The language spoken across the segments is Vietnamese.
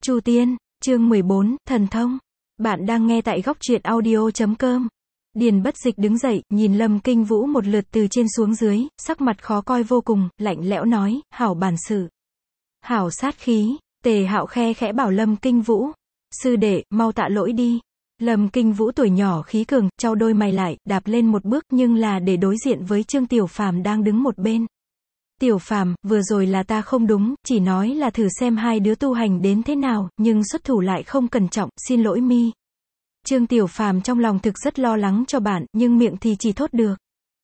Chu Tiên, chương 14, Thần Thông. Bạn đang nghe tại góc truyện audio.com. Điền Bất Dịch đứng dậy, nhìn Lâm Kinh Vũ một lượt từ trên xuống dưới, sắc mặt khó coi vô cùng, lạnh lẽo nói, hảo bản sự, hảo sát khí. Tề Hạo khe khẽ bảo Lâm Kinh Vũ, sư đệ, mau tạ lỗi đi. Lâm Kinh Vũ tuổi nhỏ khí cường, chau đôi mày lại, đạp lên một bước nhưng là để đối diện với Trương Tiểu Phàm đang đứng một bên. Tiểu Phàm, vừa rồi là ta không đúng, chỉ nói là thử xem hai đứa tu hành đến thế nào, nhưng xuất thủ lại không cẩn trọng, xin lỗi mi. Trương Tiểu Phàm trong lòng thực rất lo lắng cho bạn, nhưng miệng thì chỉ thốt được.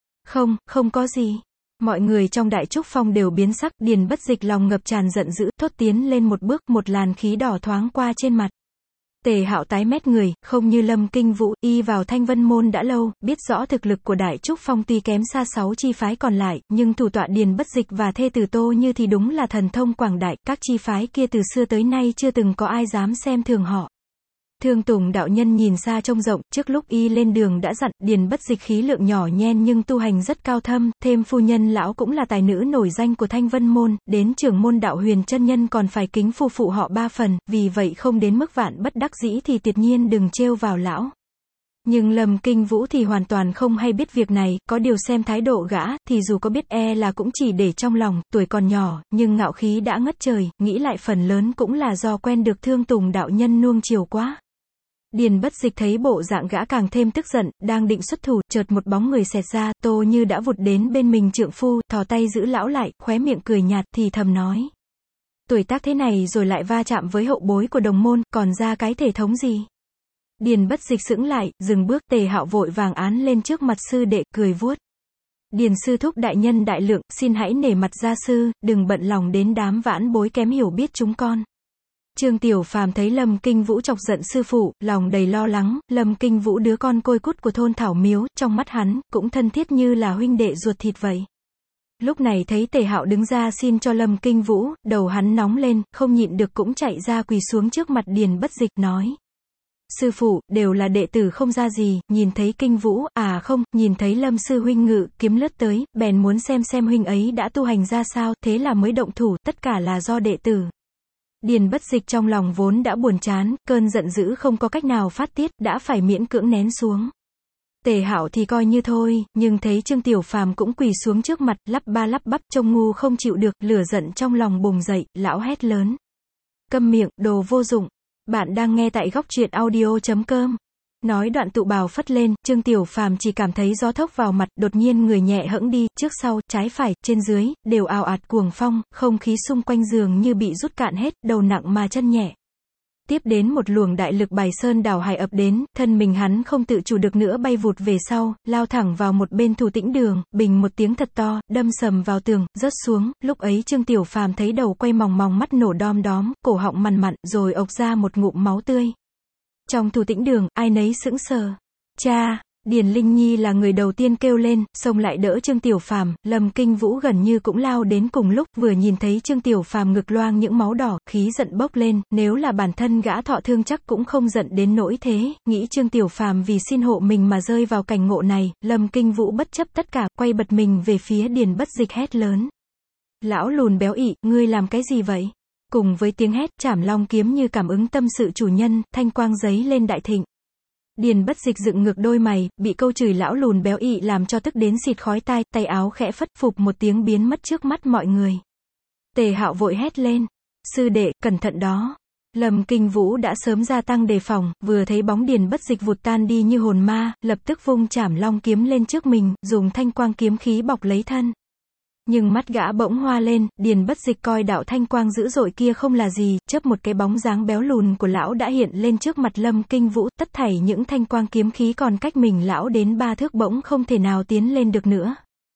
Không có gì. Mọi người trong Đại Trúc Phong đều biến sắc, Điền Bất Dịch lòng ngập tràn giận dữ, thốt tiến lên một bước, một làn khí đỏ thoáng qua trên mặt. Tề Hạo tái mét người, không như Lâm Kinh Vũ, y vào Thanh Vân Môn đã lâu, biết rõ thực lực của Đại Trúc Phong tuy kém xa 6 chi phái còn lại, nhưng thủ tọa Điền Bất Dịch và thê tử Tô Như thì đúng là thần thông quảng đại, các chi phái kia từ xưa tới nay chưa từng có ai dám xem thường họ. Thương Tùng đạo nhân nhìn xa trông rộng, trước lúc y lên đường đã dặn, Điền Bất Dịch khí lượng nhỏ nhen nhưng tu hành rất cao thâm, thêm phu nhân lão cũng là tài nữ nổi danh của Thanh Vân Môn, đến trưởng môn đạo huyền chân nhân còn phải kính phu phụ họ 3 phần, vì vậy không đến mức vạn bất đắc dĩ thì tuyệt nhiên đừng trêu vào lão. Nhưng Lâm Kinh Vũ thì hoàn toàn không hay biết việc này, có điều xem thái độ gã, thì dù có biết là cũng chỉ để trong lòng, tuổi còn nhỏ, nhưng ngạo khí đã ngất trời, nghĩ lại phần lớn cũng là do quen được Thương Tùng đạo nhân nuông chiều quá. Điền Bất Dịch thấy bộ dạng gã càng thêm tức giận, đang định xuất thủ, chợt một bóng người xẹt ra, Tô Như đã vụt đến bên mình trượng phu, thò tay giữ lão lại, khóe miệng cười nhạt, thì thầm nói. Tuổi tác thế này rồi lại va chạm với hậu bối của đồng môn, còn ra cái thể thống gì? Điền Bất Dịch sững lại, dừng bước, Tề Hạo vội vàng án lên trước mặt sư đệ, cười vuốt. Điền sư thúc đại nhân đại lượng, xin hãy nể mặt gia sư, đừng bận lòng đến đám vãn bối kém hiểu biết chúng con. Trương Tiểu Phàm thấy Lâm Kinh Vũ chọc giận sư phụ, lòng đầy lo lắng, Lâm Kinh Vũ đứa con côi cút của thôn Thảo Miếu, trong mắt hắn, cũng thân thiết như là huynh đệ ruột thịt vậy. Lúc này thấy Tề Hạo đứng ra xin cho Lâm Kinh Vũ, đầu hắn nóng lên, không nhịn được cũng chạy ra quỳ xuống trước mặt Điền Bất Dịch, nói. Sư phụ, đều là đệ tử không ra gì, nhìn thấy Kinh Vũ, nhìn thấy Lâm sư huynh ngự kiếm lướt tới, bèn muốn xem huynh ấy đã tu hành ra sao, thế là mới động thủ, tất cả là do đệ tử. Điền Bất Dịch trong lòng vốn đã buồn chán, cơn giận dữ không có cách nào phát tiết, đã phải miễn cưỡng nén xuống. Tề Hạo thì coi như thôi, nhưng thấy Trương Tiểu Phàm cũng quỳ xuống trước mặt, lắp ba lắp bắp, trông ngu không chịu được, lửa giận trong lòng bùng dậy, lão hét lớn. Câm miệng, đồ vô dụng. Bạn đang nghe tại góc truyện audio.com. Nói đoạn tụ bào phất lên, Trương Tiểu Phàm chỉ cảm thấy gió thốc vào mặt, đột nhiên người nhẹ hẫng đi, trước sau, trái phải, trên dưới, đều ào ạt cuồng phong, không khí xung quanh giường như bị rút cạn hết, đầu nặng mà chân nhẹ. Tiếp đến một luồng đại lực bài sơn đảo hải ập đến, thân mình hắn không tự chủ được nữa bay vụt về sau, lao thẳng vào một bên Thủ Tĩnh Đường, bình một tiếng thật to, đâm sầm vào tường, rớt xuống, lúc ấy Trương Tiểu Phàm thấy đầu quay mòng mòng, mắt nổ đom đóm, cổ họng mằn mặn, rồi ộc ra một ngụm máu tươi. Trong Thủ Tĩnh Đường, ai nấy sững sờ. Cha! Điền Linh Nhi là người đầu tiên kêu lên, xông lại đỡ Trương Tiểu Phàm, Lâm Kinh Vũ gần như cũng lao đến cùng lúc, vừa nhìn thấy Trương Tiểu Phàm ngực loang những máu đỏ, khí giận bốc lên, nếu là bản thân gã thọ thương chắc cũng không giận đến nỗi thế, nghĩ Trương Tiểu Phàm vì xin hộ mình mà rơi vào cảnh ngộ này, Lâm Kinh Vũ bất chấp tất cả, quay bật mình về phía Điền Bất Dịch hét lớn. Lão lùn béo ị, ngươi làm cái gì vậy? Cùng với tiếng hét, Trảm Long kiếm như cảm ứng tâm sự chủ nhân, thanh quang giấy lên đại thịnh. Điền Bất Dịch dựng ngược đôi mày, bị câu chửi lão lùn béo ị làm cho tức đến xịt khói tai, tay áo khẽ phất, phụp một tiếng biến mất trước mắt mọi người. Tề Hạo vội hét lên. Sư đệ, cẩn thận đó. Lâm Kinh Vũ đã sớm gia tăng đề phòng, vừa thấy bóng Điền Bất Dịch vụt tan đi như hồn ma, lập tức vung Trảm Long kiếm lên trước mình, dùng thanh quang kiếm khí bọc lấy thân. Nhưng mắt gã bỗng hoa lên, Điền Bất Dịch coi đạo thanh quang dữ dội kia không là gì, chớp một cái bóng dáng béo lùn của lão đã hiện lên trước mặt Lâm Kinh Vũ, tất thảy những thanh quang kiếm khí còn cách mình lão đến 3 thước bỗng không thể nào tiến lên được nữa.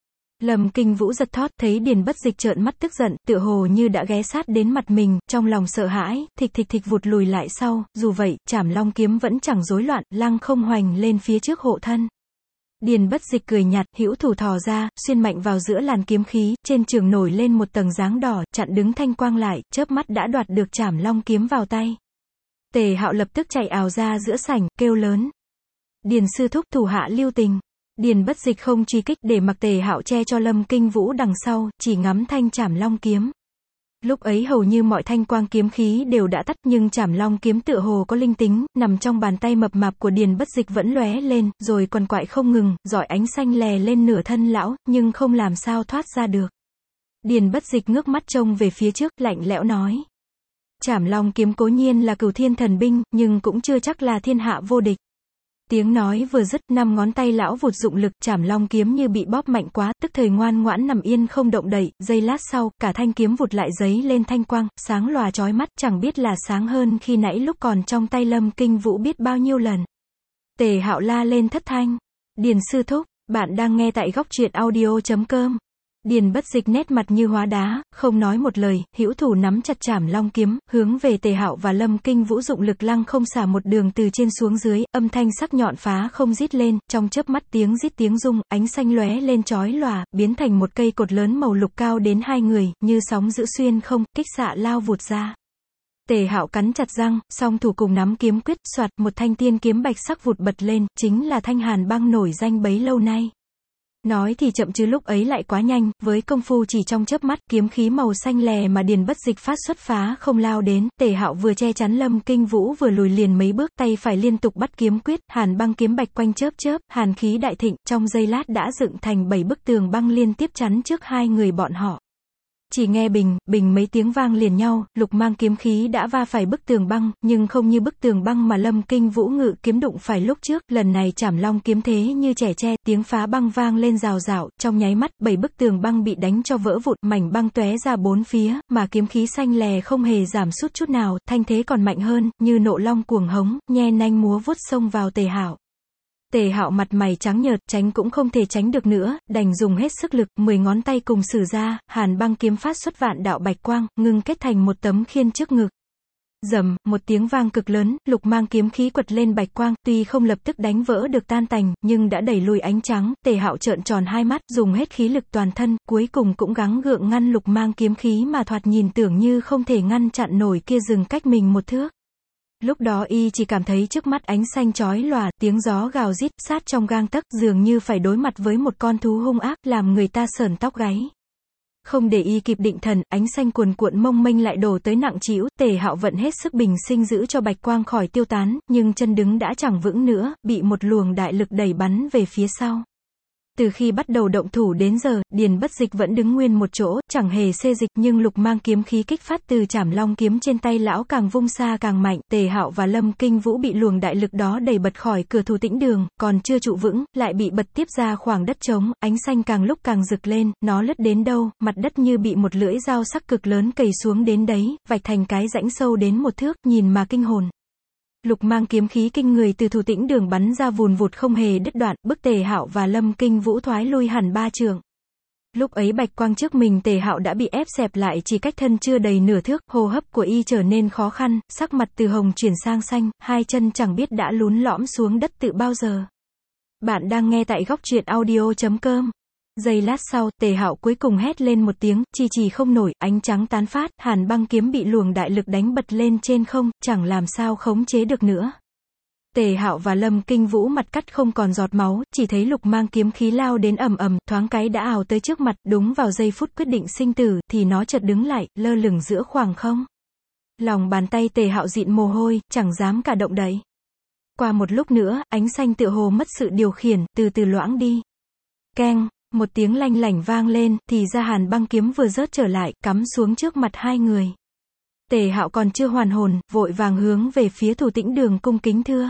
Lâm Kinh Vũ giật thót, thấy Điền Bất Dịch trợn mắt tức giận, tựa hồ như đã ghé sát đến mặt mình, trong lòng sợ hãi, thịch vụt lùi lại sau, dù vậy, Trảm Long kiếm vẫn chẳng rối loạn, lăng không hoành lên phía trước hộ thân. Điền Bất Dịch cười nhạt, hữu thủ thò ra, xuyên mạnh vào giữa làn kiếm khí, trên trường nổi lên một tầng dáng đỏ, chặn đứng thanh quang lại, chớp mắt đã đoạt được Trảm Long kiếm vào tay. Tề Hạo lập tức chạy ào ra giữa sảnh, kêu lớn. Điền sư thúc, thủ hạ lưu tình. Điền Bất Dịch không truy kích, để mặc Tề Hạo che cho Lâm Kinh Vũ đằng sau, chỉ ngắm thanh Trảm Long kiếm. Lúc ấy hầu như mọi thanh quang kiếm khí đều đã tắt, nhưng Trảm Long kiếm tựa hồ có linh tính, nằm trong bàn tay mập mạp của Điền Bất Dịch vẫn lóe lên, rồi quằn quại không ngừng, rọi ánh xanh lè lên nửa thân lão, nhưng không làm sao thoát ra được. Điền Bất Dịch ngước mắt trông về phía trước, lạnh lẽo nói. Trảm Long kiếm cố nhiên là cửu thiên thần binh, nhưng cũng chưa chắc là thiên hạ vô địch. Tiếng nói vừa dứt, 5 ngón tay lão vụt dụng lực, Trảm Long kiếm như bị bóp mạnh quá, tức thời ngoan ngoãn nằm yên không động đậy, giây lát sau, cả thanh kiếm vụt lại giấy lên thanh quang, sáng lòa chói mắt, chẳng biết là sáng hơn khi nãy lúc còn trong tay Lâm Kinh Vũ biết bao nhiêu lần. Tề Hạo la lên thất thanh. Điền sư thúc, bạn đang nghe tại góc truyện audio.com. Điền Bất Dịch nét mặt như hóa đá, không nói một lời, hữu thủ nắm chặt Trảm Long kiếm, hướng về Tề Hạo và Lâm Kinh Vũ dụng lực lăng không xả một đường từ trên xuống dưới, âm thanh sắc nhọn phá không rít lên, trong chớp mắt tiếng rít tiếng rung, ánh xanh lóe lên chói lòa, biến thành một cây cột lớn màu lục cao đến 2 người, như sóng dữ xuyên không, kích xạ lao vụt ra. Tề Hạo cắn chặt răng, song thủ cùng nắm kiếm quyết, soạt, một thanh tiên kiếm bạch sắc vụt bật lên, chính là thanh Hàn Băng nổi danh bấy lâu nay. Nói thì chậm chứ lúc ấy lại quá nhanh, với công phu chỉ trong chớp mắt, kiếm khí màu xanh lè mà Điền Bất Dịch phát xuất phá không lao đến, Tề Hạo vừa che chắn Lâm Kinh Vũ vừa lùi liền mấy bước, tay phải liên tục bắt kiếm quyết, Hàn Băng kiếm bạch quanh chớp chớp, hàn khí đại thịnh, trong giây lát đã dựng thành 7 bức tường băng liên tiếp chắn trước 2 người bọn họ. Chỉ nghe bình, bình mấy tiếng vang liền nhau, Lục Mang kiếm khí đã va phải bức tường băng, nhưng không như bức tường băng mà Lâm Kinh Vũ ngự kiếm đụng phải lúc trước, lần này Trảm Long kiếm thế như trẻ tre, tiếng phá băng vang lên rào rào, trong nháy mắt, 7 bức tường băng bị đánh cho vỡ vụn, mảnh băng tóe ra 4 phía, mà kiếm khí xanh lè không hề giảm sút chút nào, thanh thế còn mạnh hơn, như nộ long cuồng hống, nhe nanh múa vuốt xông vào Tề Hạo. Tề Hạo mặt mày trắng nhợt, tránh cũng không thể tránh được nữa, đành dùng hết sức lực, 10 ngón tay cùng sử ra, Hàn Băng kiếm phát xuất vạn đạo bạch quang, ngưng kết thành một tấm khiên trước ngực. Rầm, một tiếng vang cực lớn, Lục Mang kiếm khí quật lên bạch quang, tuy không lập tức đánh vỡ được tan tành, nhưng đã đẩy lùi ánh trắng. Tề Hạo trợn tròn hai mắt, dùng hết khí lực toàn thân, cuối cùng cũng gắng gượng ngăn Lục Mang kiếm khí mà thoạt nhìn tưởng như không thể ngăn chặn nổi kia dừng cách mình một thước. Lúc đó y chỉ cảm thấy trước mắt ánh xanh chói lòa, tiếng gió gào rít, sát trong gang tấc, dường như phải đối mặt với một con thú hung ác, làm người ta sởn tóc gáy. Không để y kịp định thần, ánh xanh cuồn cuộn mông mênh lại đổ tới nặng trĩu, Tề Hạo vận hết sức bình sinh giữ cho bạch quang khỏi tiêu tán, nhưng chân đứng đã chẳng vững nữa, bị một luồng đại lực đẩy bắn về phía sau. Từ khi bắt đầu động thủ đến giờ, Điền Bất Dịch vẫn đứng nguyên một chỗ, chẳng hề xê dịch, nhưng Lục Mang kiếm khí kích phát từ Trảm Long kiếm trên tay lão càng vung xa càng mạnh, Tề Hạo và Lâm Kinh Vũ bị luồng đại lực đó đẩy bật khỏi cửa Thủ Tĩnh Đường, còn chưa trụ vững, lại bị bật tiếp ra khoảng đất trống, ánh xanh càng lúc càng rực lên, nó lướt đến đâu, mặt đất như bị một lưỡi dao sắc cực lớn cày xuống đến đấy, vạch thành cái rãnh sâu đến 1 thước, nhìn mà kinh hồn. Lục Mang kiếm khí kinh người từ Thủ Tĩnh Đường bắn ra vùn vụt không hề đứt đoạn, bức Tề Hạo và Lâm Kinh Vũ thoái lui hẳn 3 trượng. Lúc ấy bạch quang trước mình Tề Hạo đã bị ép xẹp lại chỉ cách thân chưa đầy nửa thước, hô hấp của y trở nên khó khăn, sắc mặt từ hồng chuyển sang xanh, hai chân chẳng biết đã lún lõm xuống đất từ bao giờ. Bạn đang nghe tại góc truyện audio.com. Giây lát sau, Tề Hạo cuối cùng hét lên một tiếng, trì không nổi, ánh trắng tán phát, Hàn Băng kiếm bị luồng đại lực đánh bật lên trên không, chẳng làm sao khống chế được nữa. Tề Hạo và Lâm Kinh Vũ mặt cắt không còn giọt máu, chỉ thấy Lục Mang kiếm khí lao đến ầm ầm, thoáng cái đã ào tới trước mặt, đúng vào giây phút quyết định sinh tử, thì nó chợt đứng lại, lơ lửng giữa khoảng không. Lòng bàn tay Tề Hạo dịn mồ hôi, chẳng dám cả động đậy. Qua một lúc nữa, ánh xanh tựa hồ mất sự điều khiển, từ từ loãng đi. Keng, một tiếng lanh lảnh vang lên, thì ra Hàn Băng kiếm vừa rớt trở lại, cắm xuống trước mặt hai người. Tề Hạo còn chưa hoàn hồn, vội vàng hướng về phía Thủ Tĩnh Đường cung kính thưa.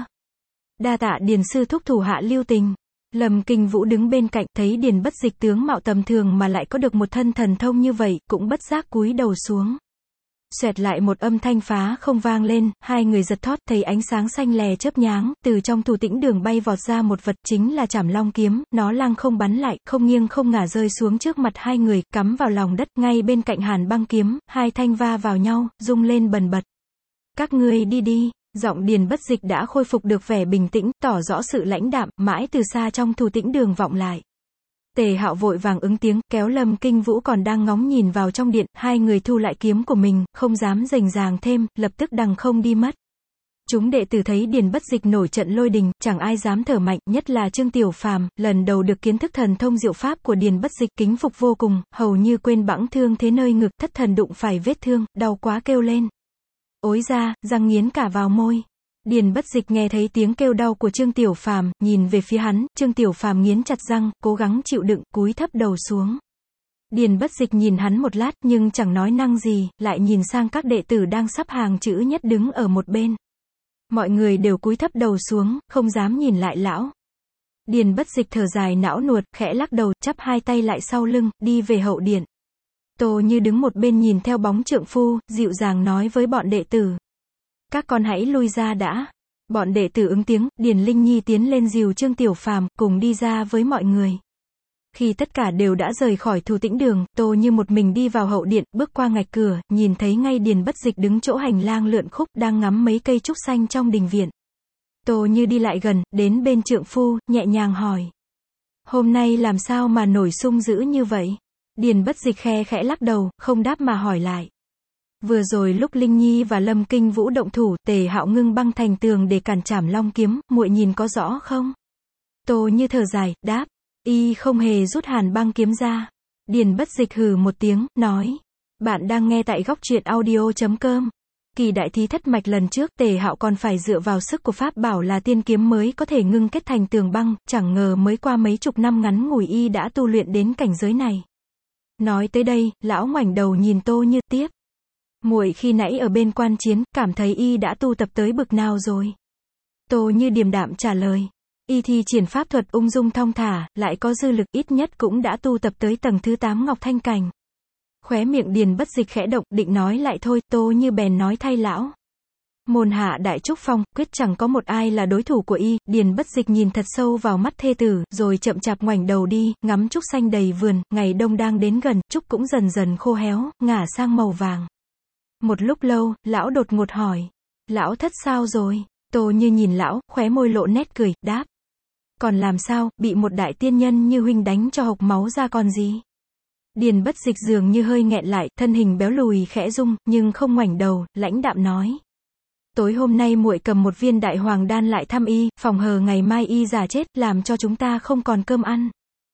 Đa tạ Điền sư thúc thủ hạ lưu tình. Lâm Kinh Vũ đứng bên cạnh, thấy Điền Bất Dịch tướng mạo tầm thường mà lại có được một thân thần thông như vậy, cũng bất giác cúi đầu xuống. Xoẹt lại một âm thanh phá không vang lên, hai người giật thót, thấy ánh sáng xanh lè chớp nháng, từ trong Thủ Tĩnh Đường bay vọt ra một vật, chính là Trảm Long kiếm, nó lăng không bắn lại, không nghiêng không ngả rơi xuống trước mặt hai người, cắm vào lòng đất, ngay bên cạnh Hàn Băng kiếm, hai thanh va vào nhau, rung lên bần bật. Các ngươi đi đi. Giọng Điền Bất Dịch đã khôi phục được vẻ bình tĩnh, tỏ rõ sự lãnh đạm, mãi từ xa trong Thủ Tĩnh Đường vọng lại. Tề Hạo vội vàng ứng tiếng, kéo Lâm Kinh Vũ còn đang ngóng nhìn vào trong điện, hai người thu lại kiếm của mình, không dám rành ràng thêm, lập tức đằng không đi mất. Chúng đệ tử thấy Điền Bất Dịch nổi trận lôi đình, chẳng ai dám thở mạnh, nhất là Trương Tiểu Phàm, lần đầu được kiến thức thần thông diệu pháp của Điền Bất Dịch, kính phục vô cùng, hầu như quên bẵng thương thế nơi ngực, thất thần đụng phải vết thương, đau quá kêu lên. Ối ra, răng nghiến cả vào môi. Điền Bất Dịch nghe thấy tiếng kêu đau của Trương Tiểu Phàm, nhìn về phía hắn, Trương Tiểu Phàm nghiến chặt răng, cố gắng chịu đựng, cúi thấp đầu xuống. Điền Bất Dịch nhìn hắn một lát, nhưng chẳng nói năng gì, lại nhìn sang các đệ tử đang sắp hàng chữ nhất đứng ở một bên. Mọi người đều cúi thấp đầu xuống, không dám nhìn lại lão. Điền Bất Dịch thở dài não nuột, khẽ lắc đầu, chắp hai tay lại sau lưng, đi về hậu điện. Tô Như đứng một bên nhìn theo bóng trượng phu, dịu dàng nói với bọn đệ tử. Các con hãy lui ra đã. Bọn đệ tử ứng tiếng, Điền Linh Nhi tiến lên dìu Trương Tiểu Phàm, cùng đi ra với mọi người. Khi tất cả đều đã rời khỏi Thủ Tĩnh Đường, Tô Như một mình đi vào hậu điện, bước qua ngạch cửa, nhìn thấy ngay Điền Bất Dịch đứng chỗ hành lang lượn khúc, đang ngắm mấy cây trúc xanh trong đình viện. Tô Như đi lại gần, đến bên trượng phu, nhẹ nhàng hỏi. Hôm nay làm sao mà nổi sung dữ như vậy? Điền Bất Dịch khe khẽ lắc đầu, không đáp mà hỏi lại. Vừa rồi lúc Linh Nhi và Lâm Kinh Vũ động thủ, Tề Hạo ngưng băng thành tường để cản Trảm Long kiếm, muội nhìn có rõ không? Tô Như thở dài, đáp. Y không hề rút Hàn băng kiếm ra. Điền Bất Dịch hừ một tiếng, nói. Bạn đang nghe tại góc truyện audio.com. Kỳ đại thí thất mạch lần trước, Tề Hạo còn phải dựa vào sức của pháp bảo là tiên kiếm mới có thể ngưng kết thành tường băng, chẳng ngờ mới qua mấy chục năm ngắn ngủi y đã tu luyện đến cảnh giới này. Nói tới đây, lão ngoảnh đầu nhìn Tô Như, tiếp. Muội khi nãy ở bên quan chiến, cảm thấy y đã tu tập tới bực nào rồi? Tô Như điềm đạm trả lời. Y thi triển pháp thuật ung dung thong thả, lại có dư lực, ít nhất cũng đã tu tập tới tầng thứ 8 Ngọc Thanh Cảnh. Khóe miệng Điền Bất Dịch khẽ động, định nói lại thôi, Tô Như bèn nói thay lão. Môn hạ Đại Trúc Phong, quyết chẳng có một ai là đối thủ của y. Điền Bất Dịch nhìn thật sâu vào mắt thê tử, rồi chậm chạp ngoảnh đầu đi, ngắm trúc xanh đầy vườn, ngày đông đang đến gần, trúc cũng dần dần khô héo, ngả sang màu vàng. Một lúc lâu, lão đột ngột hỏi. Lão thất sao rồi? Tô Như nhìn lão, khóe môi lộ nét cười, đáp. Còn làm sao, bị một đại tiên nhân như huynh đánh cho hộc máu ra còn gì? Điền Bất Dịch dường như hơi nghẹn lại, thân hình béo lùi khẽ rung, nhưng không ngoảnh đầu, lãnh đạm nói. Tối hôm nay muội cầm một viên đại hoàng đan lại thăm y, phòng hờ ngày mai y già chết, làm cho chúng ta không còn cơm ăn.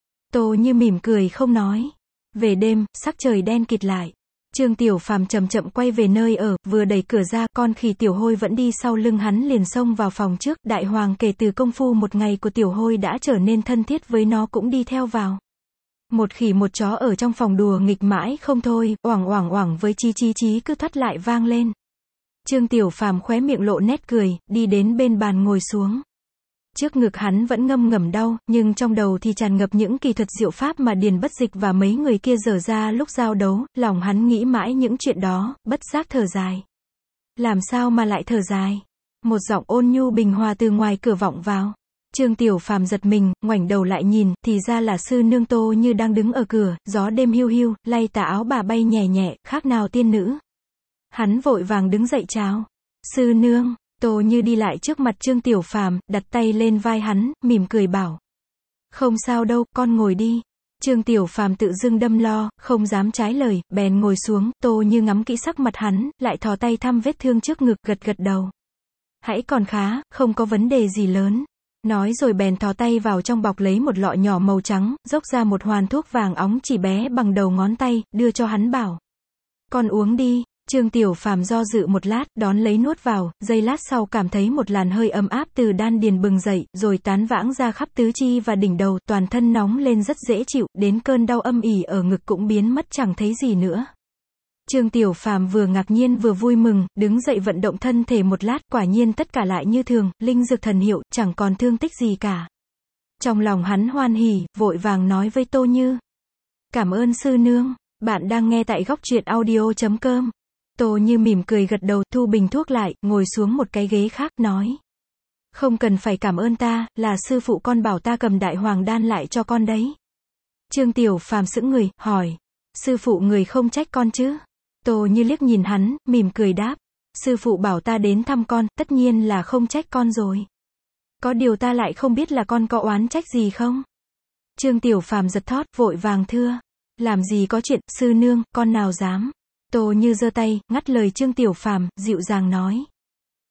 Tô Như mỉm cười không nói. Về đêm, sắc trời đen kịt lại. Trương Tiểu Phàm chậm chậm quay về nơi ở, vừa đẩy cửa ra, con khỉ Tiểu Hôi vẫn đi sau lưng hắn liền xông vào phòng trước. Đại hoàng kể từ công phu một ngày của Tiểu Hôi đã trở nên thân thiết với nó cũng đi theo vào. Một khỉ một chó ở trong phòng đùa nghịch mãi không thôi, oảng oảng oảng với chí chí chí cứ thoát lại vang lên. Trương Tiểu Phàm khóe miệng lộ nét cười, đi đến bên bàn ngồi xuống. Trước ngực hắn vẫn ngâm ngầm đau, nhưng trong đầu thì tràn ngập những kỳ thuật diệu pháp mà Điền Bất Dịch và mấy người kia dở ra lúc giao đấu, lòng hắn nghĩ mãi những chuyện đó, bất giác thở dài. Làm sao mà lại thở dài? Một giọng ôn nhu bình hòa từ ngoài cửa vọng vào. Trương Tiểu Phàm giật mình, ngoảnh đầu lại nhìn, thì ra là sư nương Tô Như đang đứng ở cửa, gió đêm hiu hiu, lay tà áo bà bay nhẹ nhẹ, khác nào tiên nữ. Hắn vội vàng đứng dậy chào. Sư nương. Tô Như đi lại trước mặt Trương Tiểu Phàm, đặt tay lên vai hắn, mỉm cười bảo. Không sao đâu, con ngồi đi. Trương Tiểu Phàm tự dưng đâm lo, không dám trái lời, bèn ngồi xuống. Tô Như ngắm kỹ sắc mặt hắn, lại thò tay thăm vết thương trước ngực, gật gật đầu. Hãy còn khá, không có vấn đề gì lớn. Nói rồi bèn thò tay vào trong bọc lấy một lọ nhỏ màu trắng, dốc ra một hoàn thuốc vàng óng chỉ bé bằng đầu ngón tay, đưa cho hắn bảo. Con uống đi. Trương Tiểu Phàm do dự một lát, đón lấy nuốt vào, giây lát sau cảm thấy một làn hơi ấm áp từ đan điền bừng dậy, rồi tán vãng ra khắp tứ chi và đỉnh đầu, toàn thân nóng lên rất dễ chịu, đến cơn đau âm ỉ ở ngực cũng biến mất chẳng thấy gì nữa. Trương Tiểu Phàm vừa ngạc nhiên vừa vui mừng, đứng dậy vận động thân thể một lát, quả nhiên tất cả lại như thường, linh dược thần hiệu, chẳng còn thương tích gì cả. Trong lòng hắn hoan hỉ, vội vàng nói với Tô Như. Cảm ơn sư nương, bạn đang nghe tại góc truyện audio.com. Tô Như mỉm cười gật đầu, thu bình thuốc lại, ngồi xuống một cái ghế khác, nói. Không cần phải cảm ơn ta, là sư phụ con bảo ta cầm đại hoàng đan lại cho con đấy. Trương Tiểu Phàm sững người, hỏi. Sư phụ người không trách con chứ? Tô Như liếc nhìn hắn, mỉm cười đáp. Sư phụ bảo ta đến thăm con, tất nhiên là không trách con rồi. Có điều ta lại không biết là con có oán trách gì không? Trương Tiểu Phàm giật thót, vội vàng thưa. Làm gì có chuyện, sư nương, con nào dám. Tô Như giơ tay, ngắt lời Trương Tiểu Phàm, dịu dàng nói.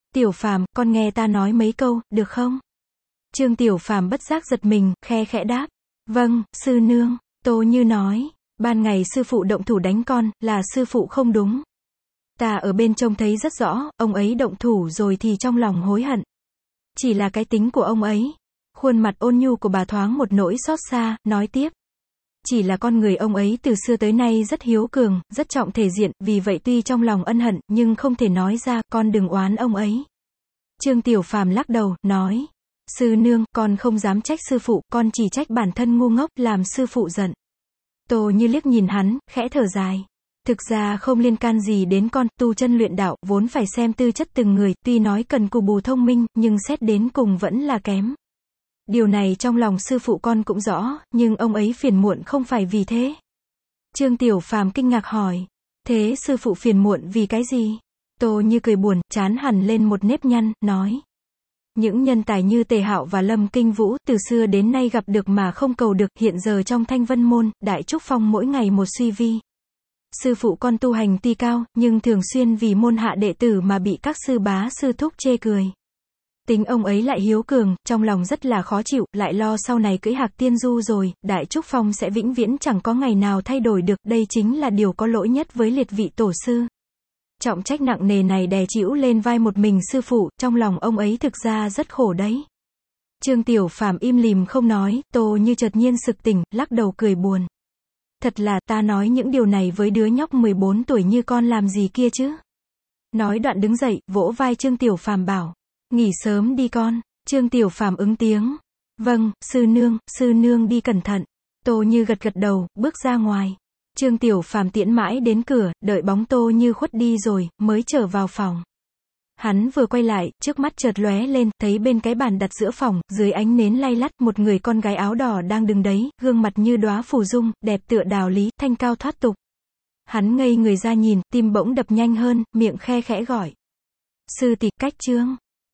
Tiểu Phàm, con nghe ta nói mấy câu, được không? Trương Tiểu Phàm bất giác giật mình, khe khẽ đáp. Vâng, sư nương. Tô Như nói. Ban ngày sư phụ động thủ đánh con, là sư phụ không đúng. Ta ở bên trông thấy rất rõ, ông ấy động thủ rồi thì trong lòng hối hận. Chỉ là cái tính của ông ấy. Khuôn mặt ôn nhu của bà thoáng một nỗi xót xa, nói tiếp. Chỉ là con người ông ấy từ xưa tới nay rất hiếu cường, rất trọng thể diện, vì vậy tuy trong lòng ân hận, nhưng không thể nói ra, con đừng oán ông ấy. Trương Tiểu Phàm lắc đầu, nói. Sư nương, con không dám trách sư phụ, con chỉ trách bản thân ngu ngốc, làm sư phụ giận. Tô Như liếc nhìn hắn, khẽ thở dài. Thực ra không liên can gì đến con, tu chân luyện đạo, vốn phải xem tư chất từng người, tuy nói cần cù bù thông minh, nhưng xét đến cùng vẫn là kém. Điều này trong lòng sư phụ con cũng rõ, nhưng ông ấy phiền muộn không phải vì thế. Trương Tiểu Phàm kinh ngạc hỏi. Thế sư phụ phiền muộn vì cái gì? Tô Như cười buồn, trán hẳn lên một nếp nhăn, nói. Những nhân tài như Tề Hạo và Lâm Kinh Vũ, từ xưa đến nay gặp được mà không cầu được, hiện giờ trong Thanh Vân Môn, Đại Trúc Phong mỗi ngày một suy vi. Sư phụ con tu hành tuy cao, nhưng thường xuyên vì môn hạ đệ tử mà bị các sư bá sư thúc chê cười. Tính ông ấy lại hiếu cường, trong lòng rất là khó chịu, lại lo sau này cưỡi Hạc Tiên Du rồi, Đại Trúc Phong sẽ vĩnh viễn chẳng có ngày nào thay đổi được, đây chính là điều có lỗi nhất với liệt vị tổ sư. Trọng trách nặng nề này đè trĩu lên vai một mình sư phụ, trong lòng ông ấy thực ra rất khổ đấy. Trương Tiểu Phàm im lìm không nói, Tô Như chợt nhiên sực tỉnh, lắc đầu cười buồn. Thật là, ta nói những điều này với đứa nhóc 14 tuổi như con làm gì kia chứ? Nói đoạn đứng dậy, vỗ vai Trương Tiểu Phàm bảo. Nghỉ sớm đi con. Trương Tiểu Phàm ứng tiếng. Vâng, sư nương đi cẩn thận. Tô Như gật gật đầu, bước ra ngoài. Trương Tiểu Phàm tiễn mãi đến cửa, đợi bóng Tô Như khuất đi rồi, mới trở vào phòng. Hắn vừa quay lại, trước mắt chợt lóe lên, thấy bên cái bàn đặt giữa phòng, dưới ánh nến lay lắt, một người con gái áo đỏ đang đứng đấy, gương mặt như đóa phù dung, đẹp tựa đào lý, thanh cao thoát tục. Hắn ngây người ra nhìn, tim bỗng đập nhanh hơn, miệng khe khẽ gọi. Sư tỷ, cách Trương.